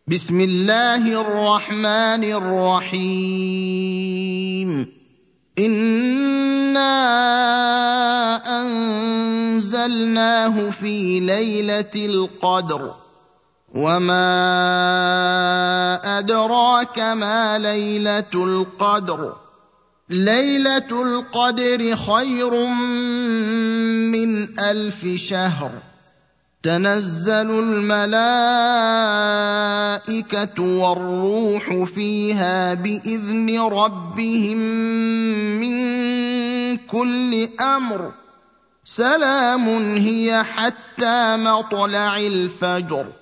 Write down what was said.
بسم الله الرحمن الرحيم إنا أنزلناه في ليلة القدر وما أدراك ما ليلة القدر ليلة القدر خير من 1000 شهر تنزل الملائكة والروح فيها بإذن ربهم من كل أمر سلام هي حتى مطلع الفجر